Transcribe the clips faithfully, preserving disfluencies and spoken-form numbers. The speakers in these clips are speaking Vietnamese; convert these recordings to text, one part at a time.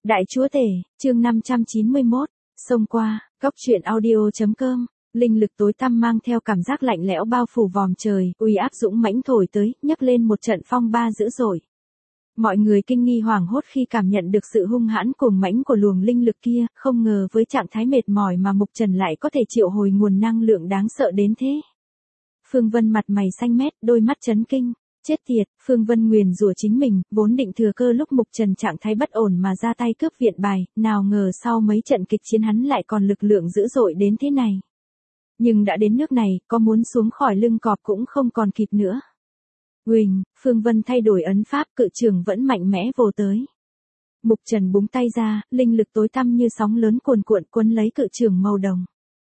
Đại chúa tể, chương năm trăm chín mươi mốt, xông qua, góc truyện audio.com, linh lực tối tăm mang theo cảm giác lạnh lẽo bao phủ vòm trời, uy áp dũng mãnh thổi tới, nhấc lên một trận phong ba dữ dội. Mọi người kinh nghi hoảng hốt khi cảm nhận được sự hung hãn cuồng mãnh của luồng linh lực kia, không ngờ với trạng thái mệt mỏi mà Mục Trần lại có thể triệu hồi nguồn năng lượng đáng sợ đến thế. Phương Vân mặt mày xanh mét, đôi mắt chấn kinh. Chết tiệt, Phương Vân nguyền rủa chính mình, vốn định thừa cơ lúc Mục Trần trạng thái bất ổn mà ra tay cướp viện bài, nào ngờ sau mấy trận kịch chiến hắn lại còn lực lượng dữ dội đến thế này. Nhưng đã đến nước này, có muốn xuống khỏi lưng cọp cũng không còn kịp nữa. Huỳnh, Phương Vân thay đổi ấn pháp, cự trường vẫn mạnh mẽ vồ tới. Mục Trần búng tay ra, linh lực tối tăm như sóng lớn cuồn cuộn quấn lấy cự trường màu đồng.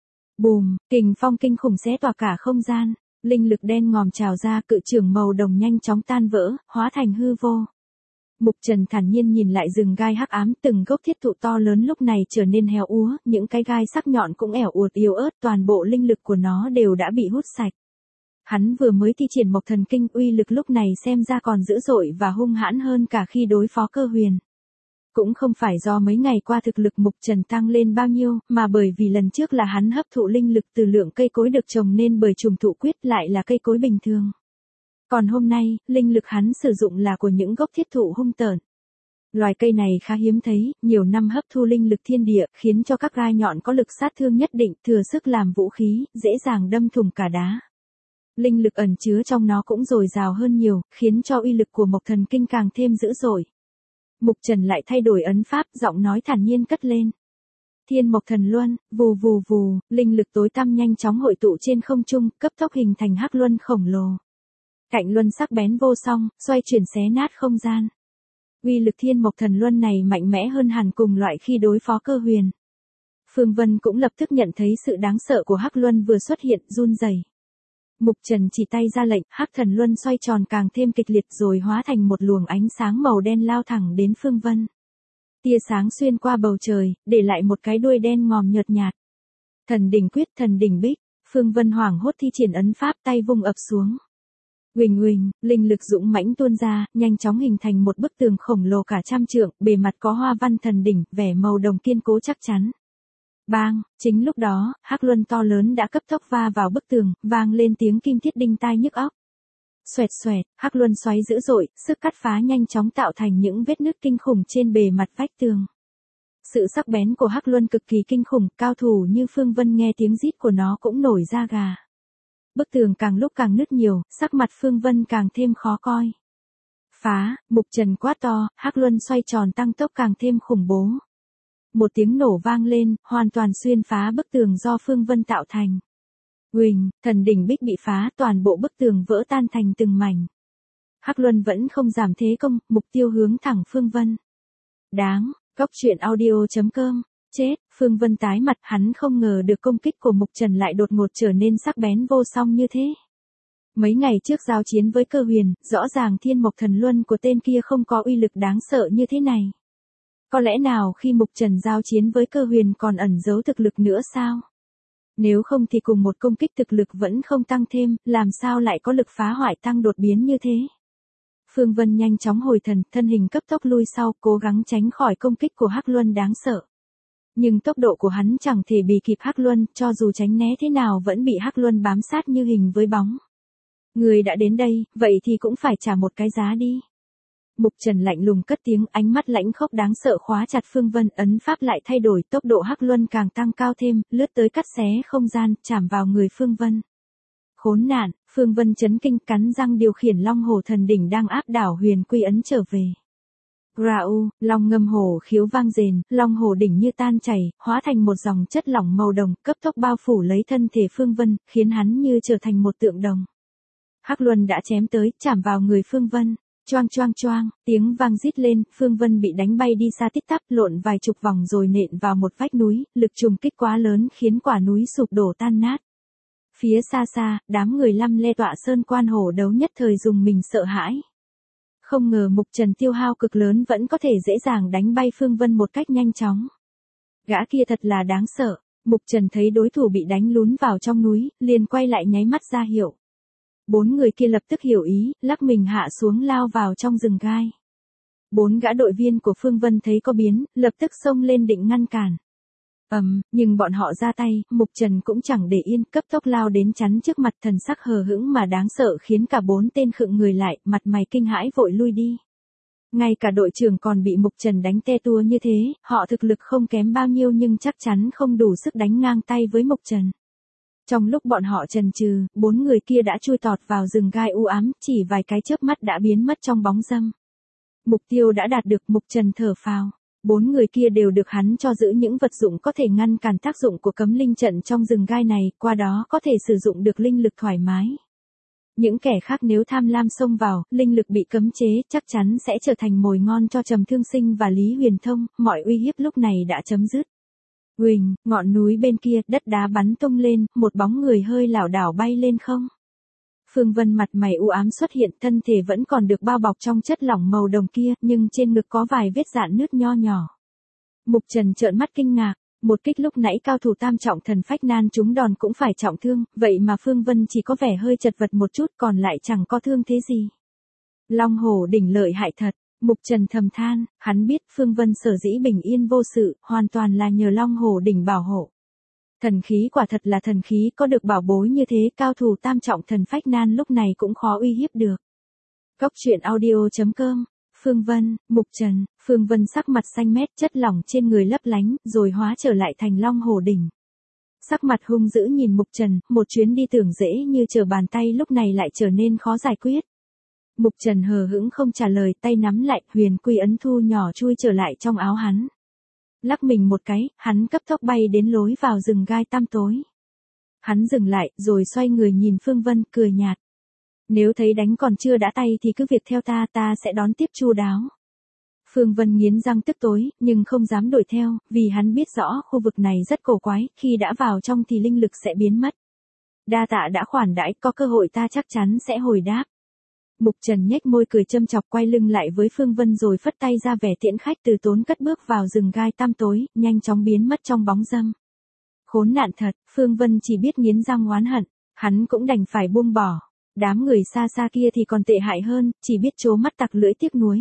Bùm, kình phong kinh khủng xé tỏa cả không gian. Linh lực đen ngòm trào ra, cự trường màu đồng nhanh chóng tan vỡ, hóa thành hư vô. Mục Trần thản nhiên nhìn lại rừng gai hắc ám, từng gốc thiết thụ to lớn lúc này trở nên héo úa, những cái gai sắc nhọn cũng ẻo uột yếu ớt, toàn bộ linh lực của nó đều đã bị hút sạch. Hắn vừa mới thi triển Mộc Thần Kinh, uy lực lúc này xem ra còn dữ dội và hung hãn hơn cả khi đối phó Cơ Huyền. Cũng không phải do mấy ngày qua thực lực Mục Trần tăng lên bao nhiêu, mà bởi vì lần trước là hắn hấp thụ linh lực từ lượng cây cối được trồng nên bởi trùng thụ quyết lại là cây cối bình thường. Còn hôm nay, linh lực hắn sử dụng là của những gốc thiết thụ hung tợn. Loài cây này khá hiếm thấy, nhiều năm hấp thu linh lực thiên địa, khiến cho các gai nhọn có lực sát thương nhất định, thừa sức làm vũ khí, dễ dàng đâm thủng cả đá. Linh lực ẩn chứa trong nó cũng dồi dào hơn nhiều, khiến cho uy lực của Mộc Thần Kinh càng thêm dữ dội. Mục Trần lại thay đổi ấn pháp, giọng nói thản nhiên cất lên. Thiên Mộc Thần Luân, vù vù vù, linh lực tối tăm nhanh chóng hội tụ trên không trung, cấp tốc hình thành hắc luân khổng lồ. Cạnh luân sắc bén vô song, xoay chuyển xé nát không gian. Uy lực Thiên Mộc Thần Luân này mạnh mẽ hơn hẳn cùng loại khi đối phó Cơ Huyền. Phương Vân cũng lập tức nhận thấy sự đáng sợ của hắc luân vừa xuất hiện, run rẩy. Mục Trần chỉ tay ra lệnh, hắc thần luân xoay tròn càng thêm kịch liệt rồi hóa thành một luồng ánh sáng màu đen lao thẳng đến Phương Vân. Tia sáng xuyên qua bầu trời, để lại một cái đuôi đen ngòm nhợt nhạt. Thần đỉnh quyết, thần đỉnh bích, Phương Vân hoảng hốt thi triển ấn pháp, tay vung ập xuống. Huỳnh huỳnh, linh lực dũng mãnh tuôn ra, nhanh chóng hình thành một bức tường khổng lồ cả trăm trượng, bề mặt có hoa văn thần đỉnh, vẻ màu đồng kiên cố chắc chắn. Bang, chính lúc đó, hắc luân to lớn đã cấp tốc va vào bức tường, vang lên tiếng kim thiết đinh tai nhức óc. Xoẹt xoẹt, hắc luân xoáy dữ dội, sức cắt phá nhanh chóng tạo thành những vết nứt kinh khủng trên bề mặt vách tường. Sự sắc bén của hắc luân cực kỳ kinh khủng, cao thủ như Phương Vân nghe tiếng rít của nó cũng nổi da gà. Bức tường càng lúc càng nứt nhiều, sắc mặt Phương Vân càng thêm khó coi. Phá, Mục Trần quát to, hắc luân xoay tròn tăng tốc càng thêm khủng bố. Một tiếng nổ vang lên, hoàn toàn xuyên phá bức tường do Phương Vân tạo thành. Huỳnh, thần đỉnh bích bị phá, toàn bộ bức tường vỡ tan thành từng mảnh. Hắc luân vẫn không giảm thế công, mục tiêu hướng thẳng Phương Vân. Đáng, góc truyện audio.com, chết, Phương Vân tái mặt, hắn không ngờ được công kích của Mục Trần lại đột ngột trở nên sắc bén vô song như thế. Mấy ngày trước giao chiến với Cơ Huyền, rõ ràng Thiên Mộc Thần Luân của tên kia không có uy lực đáng sợ như thế này. Có lẽ nào khi Mục Trần giao chiến với Cơ Huyền còn ẩn giấu thực lực nữa sao? Nếu không thì cùng một công kích thực lực vẫn không tăng thêm, làm sao lại có lực phá hoại tăng đột biến như thế? Phương Vân nhanh chóng hồi thần, thân hình cấp tốc lui sau, cố gắng tránh khỏi công kích của hắc luân đáng sợ. Nhưng tốc độ của hắn chẳng thể bì kịp hắc luân, cho dù tránh né thế nào vẫn bị hắc luân bám sát như hình với bóng. Người đã đến đây, vậy thì cũng phải trả một cái giá đi. Mục Trần lạnh lùng cất tiếng, ánh mắt lãnh khốc đáng sợ khóa chặt Phương Vân, ấn pháp lại thay đổi, tốc độ hắc luân càng tăng cao thêm, lướt tới cắt xé không gian, chạm vào người Phương Vân. Khốn nạn, Phương Vân chấn kinh, cắn răng điều khiển Long Hổ Thần Đỉnh đang áp đảo Huyền Quy ấn trở về. Rau, long ngâm hổ khiếu vang rền, Long Hổ đỉnh như tan chảy, hóa thành một dòng chất lỏng màu đồng, cấp tốc bao phủ lấy thân thể Phương Vân, khiến hắn như trở thành một tượng đồng. Hắc luân đã chém tới, chạm vào người Phương Vân. Choang choang choang, tiếng vang rít lên, Phương Vân bị đánh bay đi xa tít tắp, lộn vài chục vòng rồi nện vào một vách núi, lực trùng kích quá lớn khiến quả núi sụp đổ tan nát. Phía xa xa, đám người lăm le tọa sơn quan hổ đấu nhất thời dùng mình sợ hãi. Không ngờ Mục Trần tiêu hao cực lớn vẫn có thể dễ dàng đánh bay Phương Vân một cách nhanh chóng. Gã kia thật là đáng sợ, Mục Trần thấy đối thủ bị đánh lún vào trong núi, liền quay lại nháy mắt ra hiệu. Bốn người kia lập tức hiểu ý, lắc mình hạ xuống lao vào trong rừng gai. Bốn gã đội viên của Phương Vân thấy có biến, lập tức xông lên định ngăn cản. ầm, um, nhưng bọn họ ra tay, Mục Trần cũng chẳng để yên, cấp tốc lao đến chắn trước mặt, thần sắc hờ hững mà đáng sợ khiến cả bốn tên khựng người lại, mặt mày kinh hãi vội lui đi. Ngay cả đội trưởng còn bị Mục Trần đánh te tua như thế, họ thực lực không kém bao nhiêu nhưng chắc chắn không đủ sức đánh ngang tay với Mục Trần. Trong lúc bọn họ chần chừ, bốn người kia đã chui tọt vào rừng gai u ám, chỉ vài cái chớp mắt đã biến mất trong bóng râm. Mục tiêu đã đạt được, Mục Trần thở phào. Bốn người kia đều được hắn cho giữ những vật dụng có thể ngăn cản tác dụng của cấm linh trận trong rừng gai này, qua đó có thể sử dụng được linh lực thoải mái. Những kẻ khác nếu tham lam xông vào, linh lực bị cấm chế, chắc chắn sẽ trở thành mồi ngon cho Trầm Thương Sinh và Lý Huyền Thông, mọi uy hiếp lúc này đã chấm dứt. Huỳnh, ngọn núi bên kia, đất đá bắn tung lên, một bóng người hơi lảo đảo bay lên không. Phương Vân mặt mày u ám xuất hiện, thân thể vẫn còn được bao bọc trong chất lỏng màu đồng kia, nhưng trên ngực có vài vết rạn nứt nho nhỏ. Mục Trần trợn mắt kinh ngạc, một kích lúc nãy cao thủ tam trọng thần phách nan trúng đòn cũng phải trọng thương, vậy mà Phương Vân chỉ có vẻ hơi chật vật một chút còn lại chẳng có thương thế gì. Long hổ đỉnh lợi hại thật, Mục Trần thầm than, hắn biết Phương Vân sở dĩ bình yên vô sự, hoàn toàn là nhờ Long hổ đỉnh bảo hộ. Thần khí quả thật là thần khí, có được bảo bối như thế, cao thủ tam trọng thần phách nan lúc này cũng khó uy hiếp được. Cốc truyện audio chấm com, Phương Vân, Mục Trần, Phương Vân sắc mặt xanh mét, chất lỏng trên người lấp lánh, rồi hóa trở lại thành Long hổ đỉnh. Sắc mặt hung dữ nhìn Mục Trần, một chuyến đi tưởng dễ như trở bàn tay lúc này lại trở nên khó giải quyết. Mục Trần hờ hững không trả lời, tay nắm lại, huyền quy ấn thu nhỏ chui trở lại trong áo hắn. Lắc mình một cái, hắn cấp tốc bay đến lối vào rừng gai tăm tối. Hắn dừng lại, rồi xoay người nhìn Phương Vân, cười nhạt. Nếu thấy đánh còn chưa đã tay thì cứ việc theo ta, ta sẽ đón tiếp chu đáo. Phương Vân nghiến răng tức tối, nhưng không dám đuổi theo, vì hắn biết rõ khu vực này rất cổ quái, khi đã vào trong thì linh lực sẽ biến mất. Đa tạ đã khoản đãi, có cơ hội ta chắc chắn sẽ hồi đáp. Mục Trần nhếch môi cười châm chọc, quay lưng lại với Phương Vân rồi phất tay ra vẻ tiễn khách, từ tốn cất bước vào rừng gai tăm tối, nhanh chóng biến mất trong bóng râm. Khốn nạn thật, Phương Vân chỉ biết nghiến răng oán hận, hắn cũng đành phải buông bỏ. Đám người xa xa kia thì còn tệ hại hơn, chỉ biết trố mắt tặc lưỡi tiếc nuối.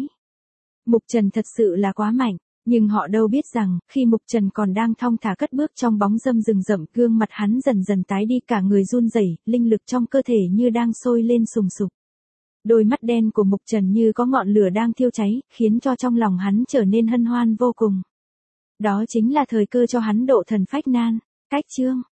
Mục Trần thật sự là quá mạnh, nhưng họ đâu biết rằng, khi Mục Trần còn đang thong thả cất bước trong bóng râm rừng rậm, gương mặt hắn dần dần tái đi, cả người run rẩy, linh lực trong cơ thể như đang sôi lên sùng sục. Đôi mắt đen của Mục Trần như có ngọn lửa đang thiêu cháy, khiến cho trong lòng hắn trở nên hân hoan vô cùng. Đó chính là thời cơ cho hắn độ thần phách nan. Cách chương